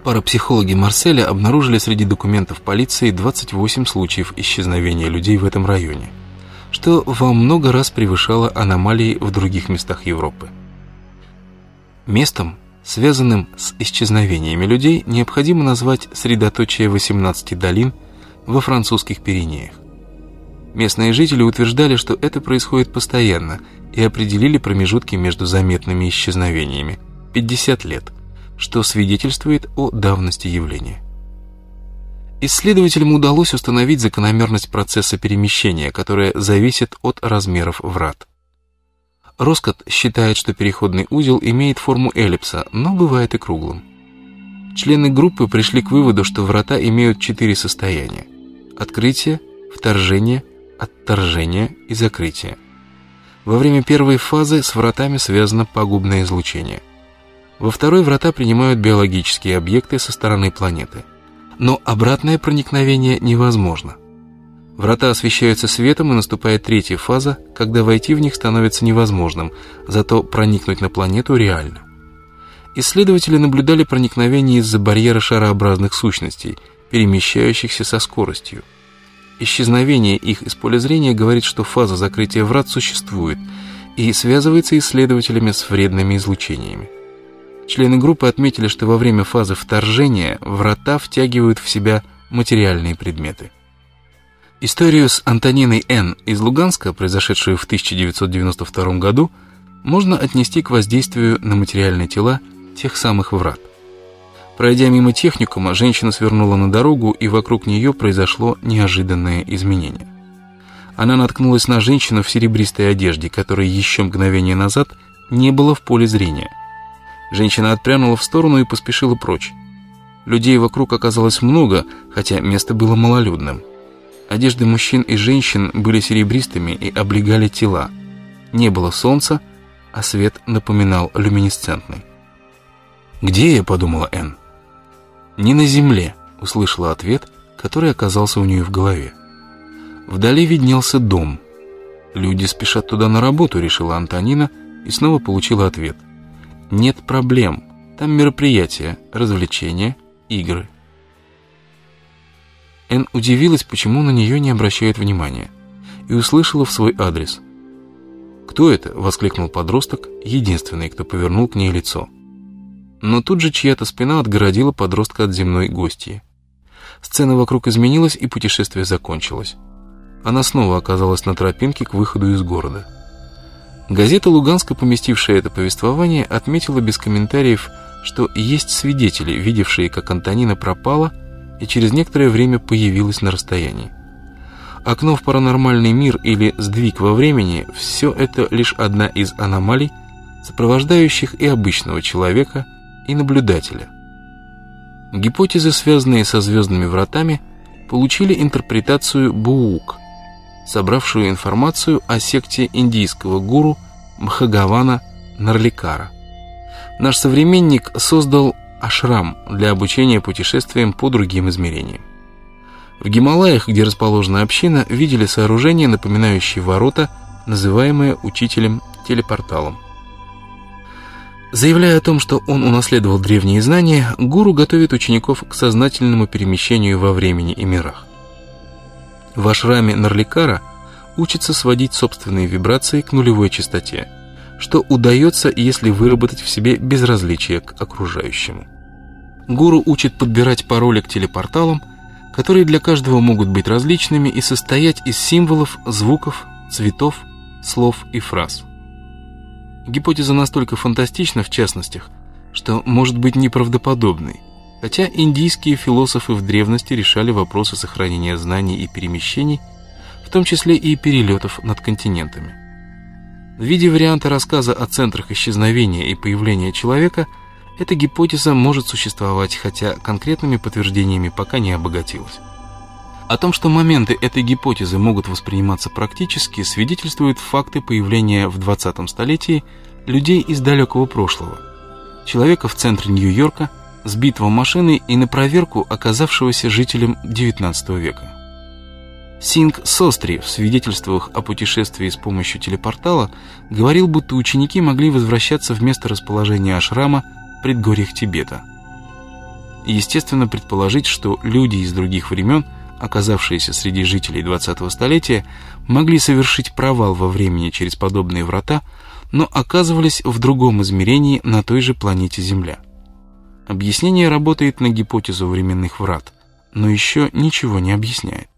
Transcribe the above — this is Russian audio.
Парапсихологи Марселя обнаружили среди документов полиции 28 случаев исчезновения людей в этом районе, что во много раз превышало аномалии в других местах Европы. Местом, связанным с исчезновениями людей, необходимо назвать средоточие 18 долин во французских Пиренеях. Местные жители утверждали, что это происходит постоянно, и определили промежутки между заметными исчезновениями – 50 лет, что свидетельствует о давности явления. Исследователям удалось установить закономерность процесса перемещения, которая зависит от размеров врат. Роскотт считает, что переходный узел имеет форму эллипса, но бывает и круглым. Члены группы пришли к выводу, что врата имеют 4 состояния – открытие, вторжение, отторжение и закрытие. Во время первой фазы с вратами связано пагубное излучение. Во второй врата принимают биологические объекты со стороны планеты. Но обратное проникновение невозможно. Врата освещаются светом, и наступает третья фаза, когда войти в них становится невозможным, зато проникнуть на планету реально. Исследователи наблюдали проникновение из-за барьера шарообразных сущностей, перемещающихся со скоростью. Исчезновение их из поля зрения говорит, что фаза закрытия врат существует и связывается исследователями с вредными излучениями. Члены группы отметили, что во время фазы вторжения врата втягивают в себя материальные предметы. Историю с Антониной Н. из Луганска, произошедшую в 1992 году, можно отнести к воздействию на материальные тела тех самых врат. Пройдя мимо техникума, женщина свернула на дорогу, и вокруг нее произошло неожиданное изменение. Она наткнулась на женщину в серебристой одежде, которой еще мгновение назад не было в поле зрения. Женщина отпрянула в сторону и поспешила прочь. Людей вокруг оказалось много, хотя место было малолюдным. Одежды мужчин и женщин были серебристыми и облегали тела. Не было солнца, а свет напоминал люминесцентный. «Где я?» — подумала Энн. «Не на земле», — услышала ответ, который оказался у нее в голове. Вдали виднелся дом. «Люди спешат туда на работу», — решила Антонина, и снова получила ответ. «Нет проблем. Там мероприятия, развлечения, игры». Энн удивилась, почему на нее не обращают внимания, и услышала в свой адрес. «Кто это?» — воскликнул подросток, единственный, кто повернул к ней лицо. Но тут же чья-то спина отгородила подростка от земной гостьи. Сцена вокруг изменилась, и путешествие закончилось. Она снова оказалась на тропинке к выходу из города. Газета «Луганска», поместившая это повествование, отметила без комментариев, что есть свидетели, видевшие, как Антонина пропала и через некоторое время появилась на расстоянии. Окно в паранормальный мир или сдвиг во времени – все это лишь одна из аномалий, сопровождающих и обычного человека, и наблюдателя. Гипотезы, связанные со звездными вратами, получили интерпретацию Буук, собравшую информацию о секте индийского гуру Бхагавана Нарликара. Наш современник создал ашрам для обучения путешествиям по другим измерениям. В Гималаях, где расположена община, видели сооружение, напоминающее ворота, называемое учителем телепорталом. Заявляя о том, что он унаследовал древние знания, гуру готовит учеников к сознательному перемещению во времени и мирах. В ашраме Нарликара учатся сводить собственные вибрации к нулевой частоте, что удается, если выработать в себе безразличие к окружающему. Гуру учит подбирать пароли к телепорталам, которые для каждого могут быть различными и состоять из символов, звуков, цветов, слов и фраз. Гипотеза настолько фантастична в частностях, что может быть неправдоподобной, хотя индийские философы в древности решали вопросы сохранения знаний и перемещений, в том числе и перелетов над континентами. В виде варианта рассказа о центрах исчезновения и появления человека эта гипотеза может существовать, хотя конкретными подтверждениями пока не обогатилась. О том, что моменты этой гипотезы могут восприниматься практически, свидетельствуют факты появления в 20 столетии людей из далекого прошлого. Человека в центре Нью-Йорка, сбитого машиной и на проверку оказавшегося жителем XIX века. Синг Состри в свидетельствах о путешествии с помощью телепортала говорил, будто ученики могли возвращаться в место расположения ашрама в предгорьях Тибета. естественно предположить, что люди из других времен, оказавшиеся среди жителей 20-го столетия, могли совершить провал во времени через подобные врата, но оказывались в другом измерении на той же планете Земля. Объяснение работает на гипотезу временных врат, но еще ничего не объясняет.